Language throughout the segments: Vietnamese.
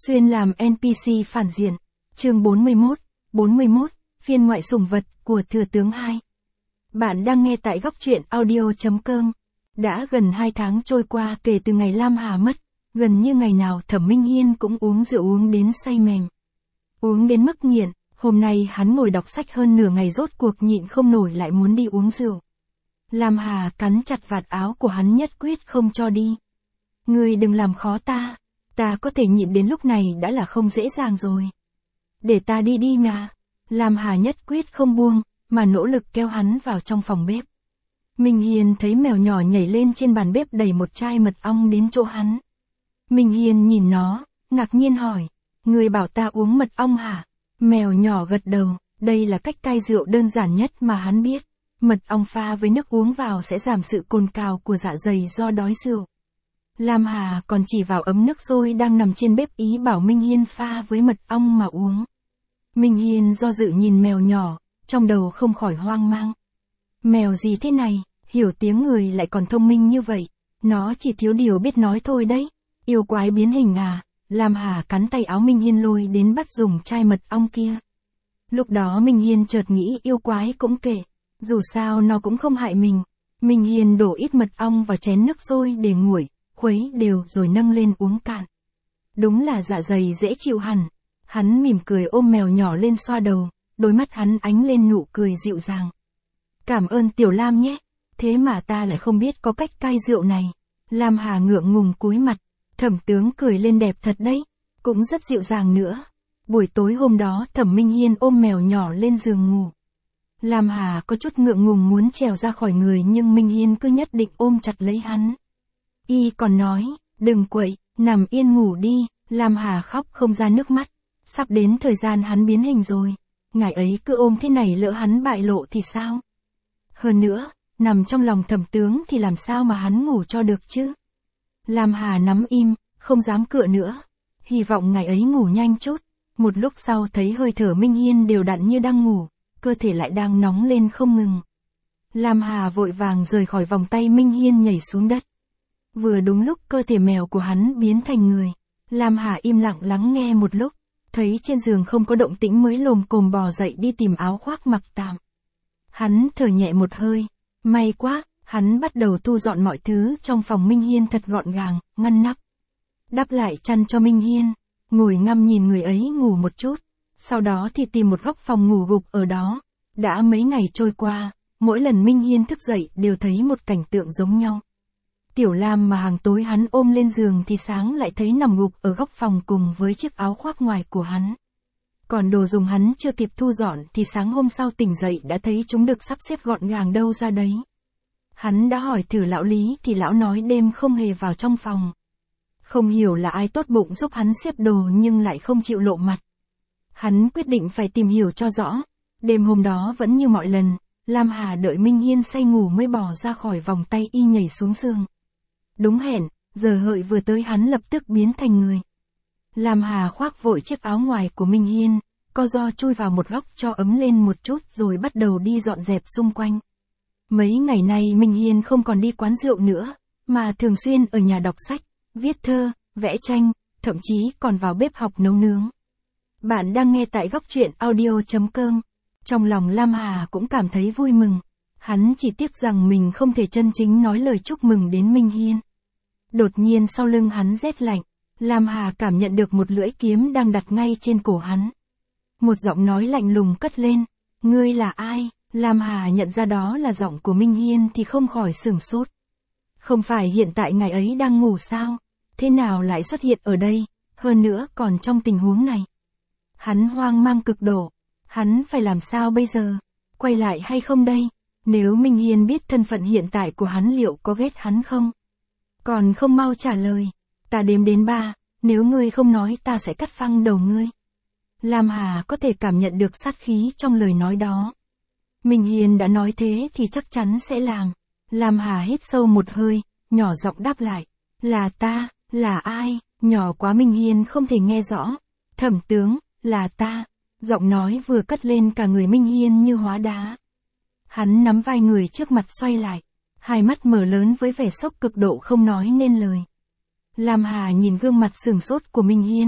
Xuyên làm NPC phản diện. Chương 41, phiên ngoại sủng vật của Thừa tướng 2. Bạn đang nghe tại góc truyện audio.com. Đã gần 2 tháng trôi qua kể từ ngày Lam Hà mất, gần như ngày nào Thẩm Minh Hiên cũng uống rượu uống đến say mềm. Uống đến mức nghiện, hôm nay hắn ngồi đọc sách hơn nửa ngày rốt cuộc nhịn không nổi lại muốn đi uống rượu. Lam Hà cắn chặt vạt áo của hắn nhất quyết không cho đi. Ngươi đừng làm khó ta có thể nhịn đến lúc này đã là không dễ dàng rồi. Để ta đi đi mà. Lam Hà nhất quyết không buông, mà nỗ lực kéo hắn vào trong phòng bếp. Minh Hiên thấy mèo nhỏ nhảy lên trên bàn bếp đẩy một chai mật ong đến chỗ hắn. Minh Hiên nhìn nó, ngạc nhiên hỏi, ngươi bảo ta uống mật ong hả? Mèo nhỏ gật đầu, đây là cách cai rượu đơn giản nhất mà hắn biết. Mật ong pha với nước uống vào sẽ giảm sự cồn cào của dạ dày do đói rượu. Lam Hà còn chỉ vào ấm nước sôi đang nằm trên bếp ý bảo Minh Hiên pha với mật ong mà uống. Minh Hiên do dự nhìn mèo nhỏ, trong đầu không khỏi hoang mang. Mèo gì thế này, hiểu tiếng người lại còn thông minh như vậy, nó chỉ thiếu điều biết nói thôi đấy. Yêu quái biến hình à? Lam Hà cắn tay áo Minh Hiên lôi đến bắt dùng chai mật ong kia. Lúc đó Minh Hiên chợt nghĩ yêu quái cũng kệ, dù sao nó cũng không hại mình. Minh Hiên đổ ít mật ong vào chén nước sôi để nguội, khuấy đều rồi nâng lên uống cạn. Đúng là dạ dày dễ chịu hẳn. Hắn mỉm cười ôm mèo nhỏ lên xoa đầu, đôi mắt hắn ánh lên nụ cười dịu dàng. Cảm ơn Tiểu Lam nhé, thế mà ta lại không biết có cách cai rượu này. Lam Hà ngượng ngùng cúi mặt, Thẩm tướng cười lên đẹp thật đấy, cũng rất dịu dàng nữa. Buổi tối hôm đó Thẩm Minh Hiên ôm mèo nhỏ lên giường ngủ. Lam Hà có chút ngượng ngùng muốn trèo ra khỏi người nhưng Minh Hiên cứ nhất định ôm chặt lấy hắn. Y còn nói, đừng quậy, nằm yên ngủ đi. Lam Hà khóc không ra nước mắt. Sắp đến thời gian hắn biến hình rồi. Ngài ấy cứ ôm thế này lỡ hắn bại lộ thì sao? Hơn nữa, nằm trong lòng Thẩm tướng thì làm sao mà hắn ngủ cho được chứ? Lam Hà nắm im, không dám cựa nữa. Hy vọng ngài ấy ngủ nhanh chút. Một lúc sau thấy hơi thở Minh Hiên đều đặn như đang ngủ, cơ thể lại đang nóng lên không ngừng. Lam Hà vội vàng rời khỏi vòng tay Minh Hiên nhảy xuống đất. Vừa đúng lúc cơ thể mèo của hắn biến thành người. Lam Hà im lặng lắng nghe một lúc, thấy trên giường không có động tĩnh mới lồm cồm bò dậy đi tìm áo khoác mặc tạm. Hắn thở nhẹ một hơi, may quá, hắn bắt đầu thu dọn mọi thứ trong phòng Minh Hiên thật gọn gàng, ngăn nắp. Đắp lại chăn cho Minh Hiên, ngồi ngắm nhìn người ấy ngủ một chút, sau đó thì tìm một góc phòng ngủ gục ở đó. Đã mấy ngày trôi qua, mỗi lần Minh Hiên thức dậy đều thấy một cảnh tượng giống nhau. Tiểu Lam mà hàng tối hắn ôm lên giường thì sáng lại thấy nằm gục ở góc phòng cùng với chiếc áo khoác ngoài của hắn. Còn đồ dùng hắn chưa kịp thu dọn thì sáng hôm sau tỉnh dậy đã thấy chúng được sắp xếp gọn gàng đâu ra đấy. Hắn đã hỏi thử lão Lý thì lão nói đêm không hề vào trong phòng. Không hiểu là ai tốt bụng giúp hắn xếp đồ nhưng lại không chịu lộ mặt. Hắn quyết định phải tìm hiểu cho rõ. Đêm hôm đó vẫn như mọi lần, Lam Hà đợi Minh Hiên say ngủ mới bỏ ra khỏi vòng tay y nhảy xuống giường. Đúng hẹn, giờ hợi vừa tới hắn lập tức biến thành người. Lam Hà khoác vội chiếc áo ngoài của Minh Hiên, co ro chui vào một góc cho ấm lên một chút rồi bắt đầu đi dọn dẹp xung quanh. Mấy ngày nay Minh Hiên không còn đi quán rượu nữa, mà thường xuyên ở nhà đọc sách, viết thơ, vẽ tranh, thậm chí còn vào bếp học nấu nướng. Bạn đang nghe tại góc truyện audio.com. Trong lòng Lam Hà cũng cảm thấy vui mừng. Hắn chỉ tiếc rằng mình không thể chân chính nói lời chúc mừng đến Minh Hiên. Đột nhiên sau lưng hắn rét lạnh, Lam Hà cảm nhận được một lưỡi kiếm đang đặt ngay trên cổ hắn. Một giọng nói lạnh lùng cất lên, ngươi là ai? Lam Hà nhận ra đó là giọng của Minh Hiên thì không khỏi sửng sốt. Không phải hiện tại ngài ấy đang ngủ sao? Thế nào lại xuất hiện ở đây, hơn nữa còn trong tình huống này? Hắn hoang mang cực độ, hắn phải làm sao bây giờ? Quay lại hay không đây? Nếu Minh Hiên biết thân phận hiện tại của hắn liệu có ghét hắn không? Còn không mau trả lời. Ta đếm đến 3, nếu ngươi không nói ta sẽ cắt phăng đầu ngươi. Lam Hà có thể cảm nhận được sát khí trong lời nói đó. Minh Hiên đã nói thế thì chắc chắn sẽ làm. Lam Hà hít sâu một hơi, nhỏ giọng đáp lại. Là ta, là ai? Nhỏ quá Minh Hiên không thể nghe rõ. Thẩm tướng, là ta. Giọng nói vừa cất lên cả người Minh Hiên như hóa đá. Hắn nắm vai người trước mặt xoay lại, hai mắt mở lớn với vẻ sốc cực độ không nói nên lời. Lam Hà nhìn gương mặt sửng sốt của Minh Hiên,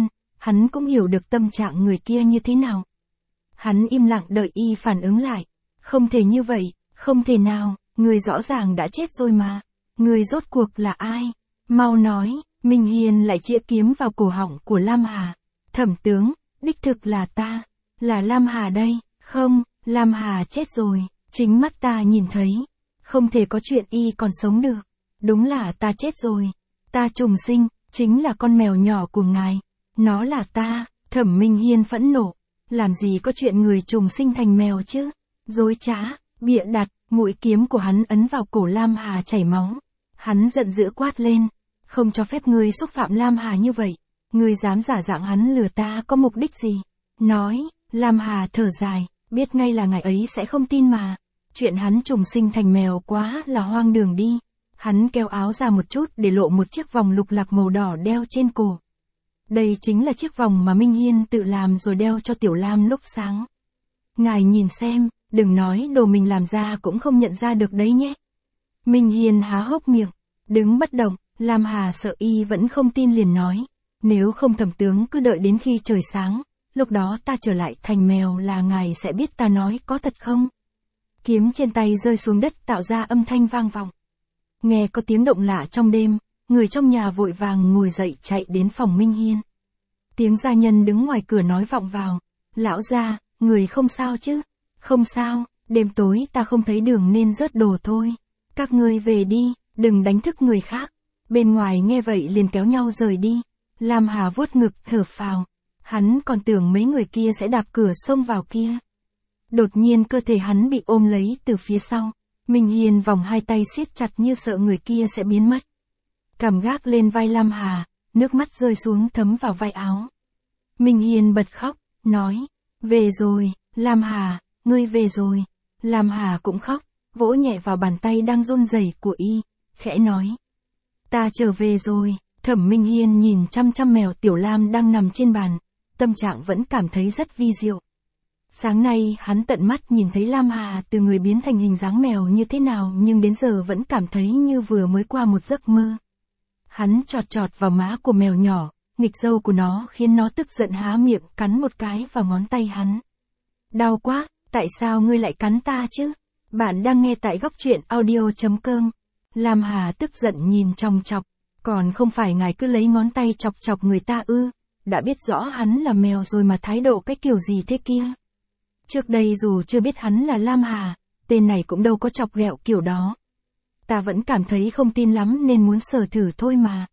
Hắn cũng hiểu được tâm trạng người kia như thế nào. Hắn im lặng đợi y phản ứng lại. Không thể như vậy, không thể nào, người rõ ràng đã chết rồi mà. Người rốt cuộc là ai? Mau nói. Minh Hiên lại chĩa kiếm vào cổ họng của Lam Hà. Thẩm tướng, đích thực là ta. Là Lam Hà đây. Không, Lam Hà chết rồi. Chính mắt ta nhìn thấy. Không thể có chuyện y còn sống được. Đúng là ta chết rồi. Ta trùng sinh, chính là con mèo nhỏ của ngài. Nó là ta. Thẩm Minh Hiên phẫn nộ. Làm gì có chuyện người trùng sinh thành mèo chứ? Dối trá, bịa đặt, mũi kiếm của hắn ấn vào cổ Lam Hà chảy máu. Hắn giận dữ quát lên. Không cho phép ngươi xúc phạm Lam Hà như vậy. Ngươi dám giả dạng hắn lừa ta có mục đích gì? Nói, Lam Hà thở dài, biết ngay là ngài ấy sẽ không tin mà. Chuyện hắn trùng sinh thành mèo quá là hoang đường đi. Hắn kéo áo ra một chút để lộ một chiếc vòng lục lạc màu đỏ đeo trên cổ. Đây chính là chiếc vòng mà Minh Hiên tự làm rồi đeo cho Tiểu Lam lúc sáng. Ngài nhìn xem, đừng nói đồ mình làm ra cũng không nhận ra được đấy nhé. Minh Hiên há hốc miệng, đứng bất động. Lam Hà sợ y vẫn không tin liền nói. Nếu không thẩm tướng cứ đợi đến khi trời sáng, lúc đó ta trở lại thành mèo là ngài sẽ biết ta nói có thật không? Kiếm trên tay rơi xuống đất tạo ra âm thanh vang vọng. Nghe có tiếng động lạ trong đêm, người trong nhà vội vàng ngồi dậy chạy đến phòng Minh Hiên. Tiếng gia nhân đứng ngoài cửa nói vọng vào. Lão gia, người không sao chứ? Không sao, đêm tối ta không thấy đường nên rớt đồ thôi. Các ngươi về đi, đừng đánh thức người khác. Bên ngoài nghe vậy liền kéo nhau rời đi. Lam Hà vuốt ngực thở phào. Hắn còn tưởng mấy người kia sẽ đạp cửa xông vào kia. Đột nhiên cơ thể hắn bị ôm lấy từ phía sau. Minh Hiên vòng hai tay siết chặt như sợ người kia sẽ biến mất. Cầm gác lên vai Lam Hà, nước mắt rơi xuống thấm vào vai áo. Minh Hiên bật khóc, nói, về rồi, Lam Hà, ngươi về rồi. Lam Hà cũng khóc, vỗ nhẹ vào bàn tay đang run rẩy của y, khẽ nói. Ta trở về rồi. Thẩm Minh Hiên nhìn chăm chăm mèo Tiểu Lam đang nằm trên bàn, tâm trạng vẫn cảm thấy rất vi diệu. Sáng nay hắn tận mắt nhìn thấy Lam Hà từ người biến thành hình dáng mèo như thế nào nhưng đến giờ vẫn cảm thấy như vừa mới qua một giấc mơ. Hắn chọt chọt vào má của mèo nhỏ, nghịch dâu của nó khiến nó tức giận há miệng cắn một cái vào ngón tay hắn. Đau quá, tại sao ngươi lại cắn ta chứ? Bạn đang nghe tại góc truyện audio.com. Lam Hà tức giận nhìn chòng chọc, còn không phải ngài cứ lấy ngón tay chọc chọc người ta ư? Đã biết rõ hắn là mèo rồi mà thái độ cái kiểu gì thế kia? Trước đây dù chưa biết hắn là Lam Hà, tên này cũng đâu có chọc ghẹo kiểu đó. Ta vẫn cảm thấy không tin lắm nên muốn sờ thử thôi mà.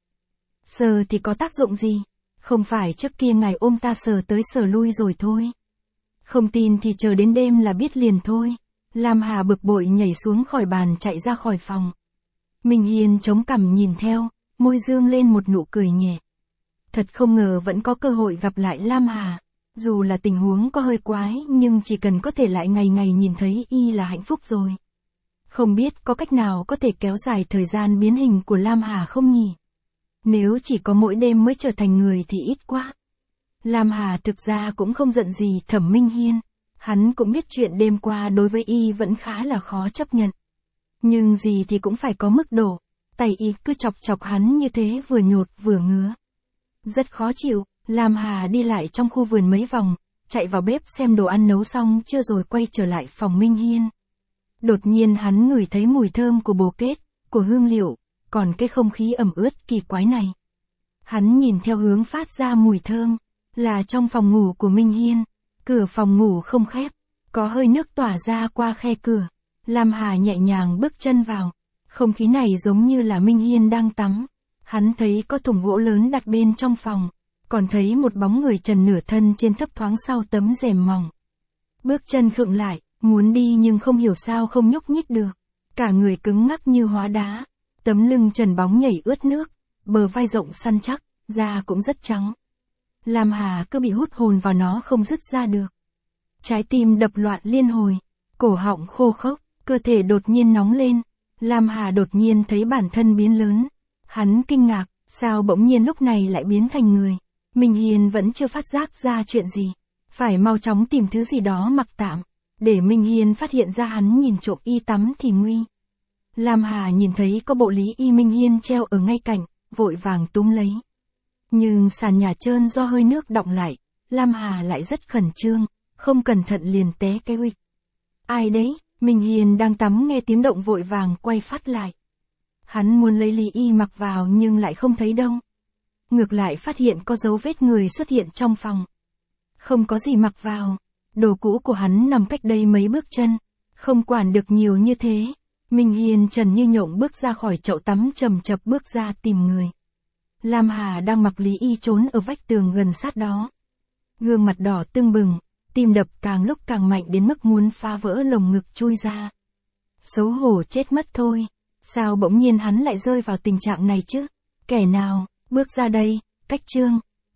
Sờ thì có tác dụng gì? Không phải trước kia ngài ôm ta sờ tới sờ lui rồi thôi. Không tin thì chờ đến đêm là biết liền thôi. Lam Hà bực bội nhảy xuống khỏi bàn chạy ra khỏi phòng. Minh Hiên chống cằm nhìn theo, môi dương lên một nụ cười nhẹ. Thật không ngờ vẫn có cơ hội gặp lại Lam Hà. Dù là tình huống có hơi quái nhưng chỉ cần có thể lại ngày ngày nhìn thấy y là hạnh phúc rồi. Không biết có cách nào có thể kéo dài thời gian biến hình của Lam Hà không nhỉ? Nếu chỉ có mỗi đêm mới trở thành người thì ít quá. Lam Hà thực ra cũng không giận gì Thẩm Minh Hiên. Hắn cũng biết chuyện đêm qua đối với y vẫn khá là khó chấp nhận. Nhưng gì thì cũng phải có mức độ. Tay y cứ chọc chọc hắn như thế vừa nhột vừa ngứa. Rất khó chịu, Lam Hà đi lại trong khu vườn mấy vòng, chạy vào bếp xem đồ ăn nấu xong chưa rồi quay trở lại phòng Minh Hiên. Đột nhiên hắn ngửi thấy mùi thơm của bồ kết, của hương liệu, còn cái không khí ẩm ướt kỳ quái này. Hắn nhìn theo hướng phát ra mùi thơm, là trong phòng ngủ của Minh Hiên. Cửa phòng ngủ không khép, có hơi nước tỏa ra qua khe cửa. Lam Hà nhẹ nhàng bước chân vào. Không khí này giống như là Minh Hiên đang tắm. Hắn thấy có thùng gỗ lớn đặt bên trong phòng, còn thấy một bóng người trần nửa thân trên thấp thoáng sau tấm rèm mỏng. Bước chân khựng lại, muốn đi nhưng không hiểu sao không nhúc nhích được. Cả người cứng ngắc như hóa đá. Tấm lưng trần bóng nhảy ướt nước, bờ vai rộng săn chắc, da cũng rất trắng. Lam Hà cứ bị hút hồn vào nó không dứt ra được. Trái tim đập loạn liên hồi, cổ họng khô khốc, cơ thể đột nhiên nóng lên. Lam Hà đột nhiên thấy bản thân biến lớn. Hắn kinh ngạc, sao bỗng nhiên lúc này lại biến thành người. Minh Hiên vẫn chưa phát giác ra chuyện gì. Phải mau chóng tìm thứ gì đó mặc tạm, để Minh Hiên phát hiện ra hắn nhìn trộm y tắm thì nguy. Lam Hà nhìn thấy có bộ lý y Minh Hiên treo ở ngay cạnh, vội vàng túm lấy. Nhưng sàn nhà trơn do hơi nước đọng lại, Lam Hà lại rất khẩn trương, không cẩn thận liền té cái huỵch. Ai đấy? Minh Hiền đang tắm nghe tiếng động vội vàng quay phát lại. Hắn muốn lấy Lý Y mặc vào nhưng lại không thấy đâu. Ngược lại phát hiện có dấu vết người xuất hiện trong phòng. Không có gì mặc vào. Đồ cũ của hắn nằm cách đây mấy bước chân. Không quản được nhiều như thế. Minh Hiền trần như nhộng bước ra khỏi chậu tắm chầm chập bước ra tìm người. Lam Hà đang mặc Lý Y trốn ở vách tường gần sát đó. Gương mặt đỏ tưng bừng, tim đập càng lúc càng mạnh đến mức muốn phá vỡ lồng ngực chui ra. Xấu hổ chết mất thôi. Sao bỗng nhiên hắn lại rơi vào tình trạng này chứ? Kẻ nào, bước ra đây, Cách Trương.